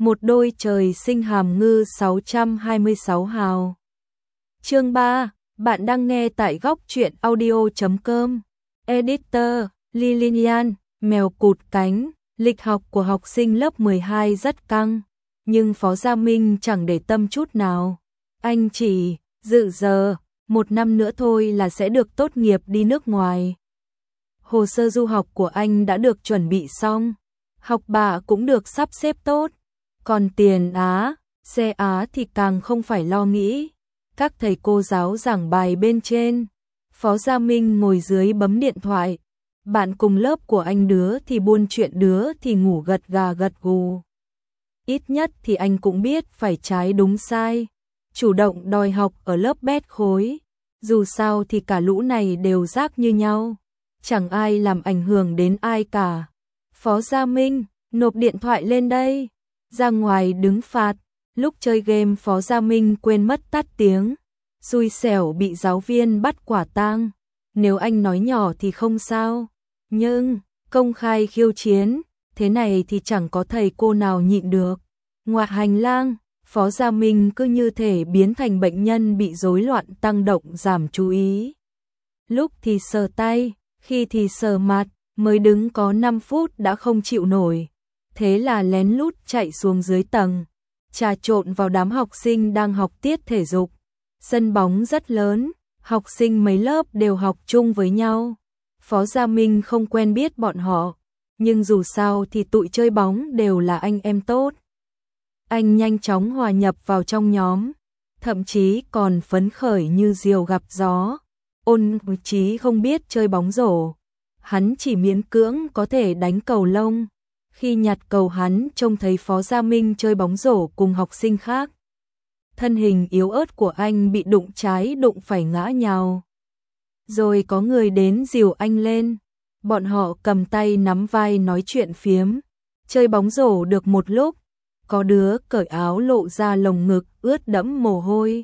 Một đôi trời sinh hàm ngư 626 hào. Chương 3, bạn đang nghe tại góc truyện audio.com. Editor, Lilian, mèo cụt cánh. Lịch học của học sinh lớp 12 rất căng, nhưng Phó Gia Minh chẳng để tâm chút nào. Anh chỉ dự giờ, 1 năm nữa thôi là sẽ được tốt nghiệp đi nước ngoài. Hồ sơ du học của anh đã được chuẩn bị xong, học bạ cũng được sắp xếp tốt. Còn tiền Á, xe Á thì càng không phải lo nghĩ. Các thầy cô giáo giảng bài bên trên, Phó Gia Minh ngồi dưới bấm điện thoại. Bạn cùng lớp của anh đứa thì buôn chuyện đứa thì ngủ gật gà gật gù. Ít nhất thì anh cũng biết phải trái đúng sai, chủ động đòi học ở lớp bét khối. Dù sao thì cả lũ này đều rác như nhau, chẳng ai làm ảnh hưởng đến ai cả. Phó Gia Minh, nộp điện thoại lên đây. Ra ngoài đứng phạt, lúc chơi game Phó Gia Minh quên mất tắt tiếng, xui xẻo bị giáo viên bắt quả tang. Nếu anh nói nhỏ thì không sao, nhưng công khai khiêu chiến, thế này thì chẳng có thầy cô nào nhịn được. Ngoài hành lang, Phó Gia Minh cứ như thể biến thành bệnh nhân bị rối loạn tăng động giảm chú ý. Lúc thì sờ tay, khi thì sờ mặt, mới đứng có 5 phút đã không chịu nổi. Thế là lén lút chạy xuống dưới tầng, trà trộn vào đám học sinh đang học tiết thể dục. Sân bóng rất lớn, học sinh mấy lớp đều học chung với nhau. Phó Gia Minh không quen biết bọn họ, nhưng dù sao thì tụi chơi bóng đều là anh em tốt. Anh nhanh chóng hòa nhập vào trong nhóm, thậm chí còn phấn khởi như diều gặp gió. Ôn Chí không biết chơi bóng rổ, hắn chỉ miễn cưỡng có thể đánh cầu lông. Khi nhặt cầu hắn trông thấy Phó Gia Minh chơi bóng rổ cùng học sinh khác. Thân hình yếu ớt của anh bị đụng trái đụng phải ngã nhào. Rồi có người đến dìu anh lên. Bọn họ cầm tay nắm vai nói chuyện phiếm. Chơi bóng rổ được một lúc, có đứa cởi áo lộ ra lồng ngực ướt đẫm mồ hôi.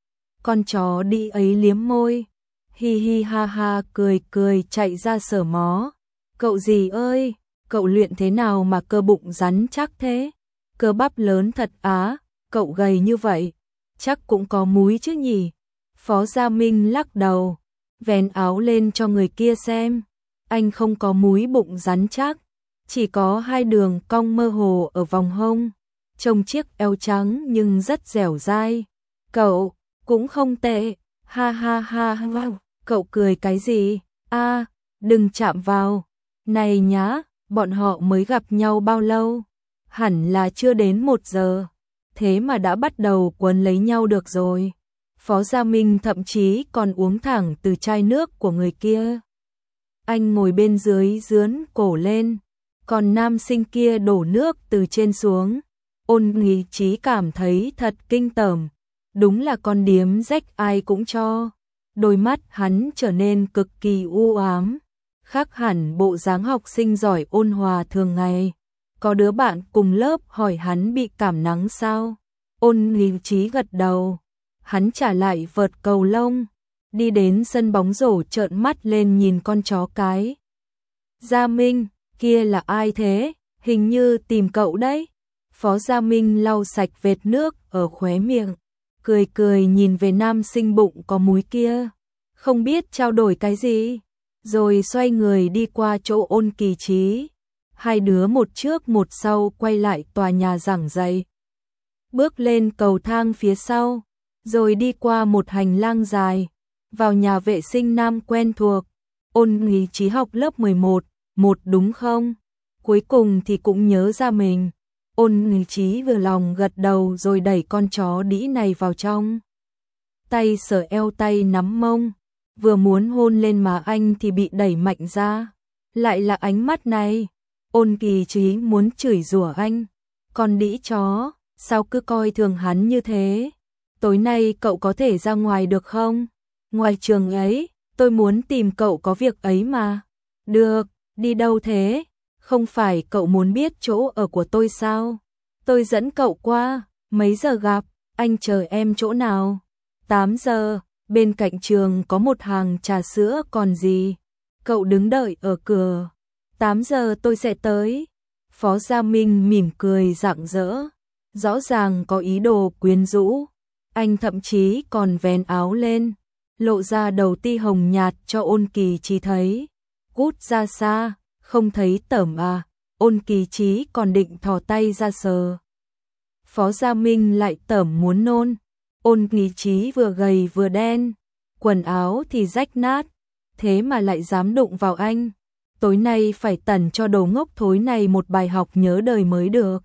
Con chó đi ấy liếm môi, hi hi ha ha cười cười chạy ra sờ mó. Cậu gì ơi, cậu luyện thế nào mà cơ bụng rắn chắc thế? Cơ bắp lớn thật á, cậu gầy như vậy, chắc cũng có múi chứ nhỉ? Phó Gia Minh lắc đầu, vén áo lên cho người kia xem. Anh không có múi bụng rắn chắc, chỉ có 2 đường cong mơ hồ ở vòng hông, trông chiếc eo trắng nhưng rất dẻo dai. Cậu cũng không tệ, ha ha ha ha. Cậu cười cái gì? A, đừng chạm vào. Này nhá, bọn họ mới gặp nhau bao lâu? Hẳn là chưa đến 1 giờ, thế mà đã bắt đầu quấn lấy nhau được rồi. Phó Gia Minh thậm chí còn uống thẳng từ chai nước của người kia. Anh ngồi bên dưới dướn cổ lên, còn nam sinh kia đổ nước từ trên xuống. Ôn Chí cảm thấy thật kinh tởm, đúng là con điếm rách ai cũng cho. Đôi mắt hắn trở nên cực kỳ u ám, khác hẳn bộ dáng học sinh giỏi ôn hòa thường ngày. Có đứa bạn cùng lớp hỏi hắn bị cảm nắng sao? Ôn Chí gật đầu, hắn trả lại vợt cầu lông, đi đến sân bóng rổ trợn mắt lên nhìn con chó cái. Gia Minh, kia là ai thế? Hình như tìm cậu đấy. Phó Gia Minh lau sạch vệt nước ở khóe miệng, cười cười nhìn về nam sinh bụng có múi kia, không biết trao đổi cái gì, rồi xoay người đi qua chỗ Ôn Kỳ Chí. 2 đứa một trước một sau quay lại tòa nhà giảng dạy, bước lên cầu thang phía sau, rồi đi qua một hành lang dài, vào nhà vệ sinh nam quen thuộc. Ôn Chí học lớp 11, đúng không? Cuối cùng thì cũng nhớ ra mình. Ôn Chí vừa lòng gật đầu rồi đẩy con chó đĩ này vào trong. Tay sờ eo tay nắm mông, vừa muốn hôn lên má anh thì bị đẩy mạnh ra. Lại là ánh mắt này. Ôn Kỳ Chí muốn chửi rủa anh. Con đĩ chó, sao cứ coi thường hắn như thế? Tối nay cậu có thể ra ngoài được không? Ngoài trường ấy, tôi muốn tìm cậu có việc ấy mà. Được, đi đâu thế? Không phải cậu muốn biết chỗ ở của tôi sao? Tôi dẫn cậu qua, mấy giờ gặp, anh chờ em chỗ nào? 8 giờ, bên cạnh trường có một hàng trà sữa còn gì. Cậu đứng đợi ở cửa, 8 giờ tôi sẽ tới. Phó Gia Minh mỉm cười rạng rỡ. rõ ràng có ý đồ quyến rũ. Anh thậm chí còn vén áo lên, lộ ra đầu ti hồng nhạt cho Ôn Kỳ Chí thấy. Cút ra xa, không thấy tởm à? Ôn Kỳ Chí còn định thò tay ra sờ. Phó Gia Minh lại tởm muốn nôn. Ôn Kỳ Chí vừa gầy vừa đen, quần áo thì rách nát, thế mà lại dám đụng vào anh. Tối nay phải tẩn cho đồ ngốc thối này một bài học nhớ đời mới được.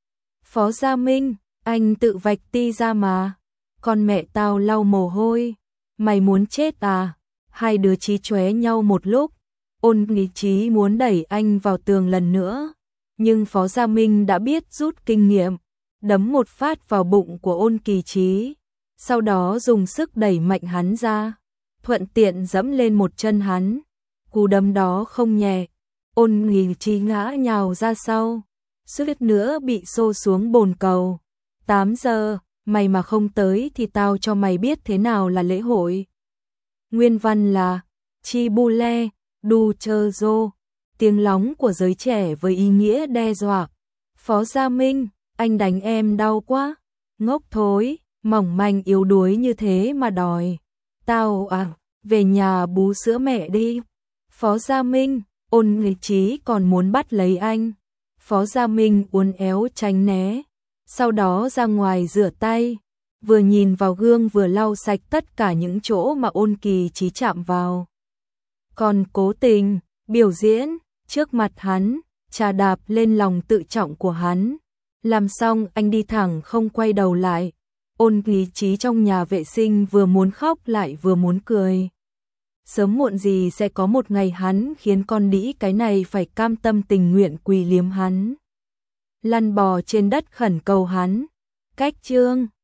Phó Gia Minh, anh tự vạch ti ra mà. Con mẹ tao lau mồ hôi. Mày muốn chết à? Hai đứa chí chóe nhau một lúc. Ôn Kỳ Chí muốn đẩy anh vào tường lần nữa, nhưng Phó Gia Minh đã biết rút kinh nghiệm, đấm một phát vào bụng của Ôn Kỳ Chí, sau đó dùng sức đẩy mạnh hắn ra, thuận tiện dẫm lên một chân hắn. Cú đấm đó không nhẹ, Ôn Kỳ Chí ngã nhào ra sau, suýt nữa bị xô xuống bồn cầu. 8 giờ, mày mà không tới thì tao cho mày biết thế nào là lễ hội. Nguyên văn là Chi Bu Le, Du Chơ Dô, tiếng lóng của giới trẻ với ý nghĩa đe dọa. Phó Gia Minh, anh đánh em đau quá. Ngốc thối, mỏng manh yếu đuối như thế mà đòi. Tao à, về nhà bú sữa mẹ đi. Phó Gia Minh, Ôn Kỳ Chí còn muốn bắt lấy anh. Phó Gia Minh uốn éo tránh né, sau đó ra ngoài rửa tay, vừa nhìn vào gương vừa lau sạch tất cả những chỗ mà Ôn Kỳ Chí chạm vào. Còn cố tình biểu diễn trước mặt hắn, chà đạp lên lòng tự trọng của hắn. Làm xong anh đi thẳng không quay đầu lại. Ôn Kỳ Chí trong nhà vệ sinh vừa muốn khóc lại vừa muốn cười. Sớm muộn gì sẽ có một ngày hắn khiến con đĩ cái này phải cam tâm tình nguyện quỳ liếm hắn, lăn bò trên đất khẩn cầu hắn. Cách chương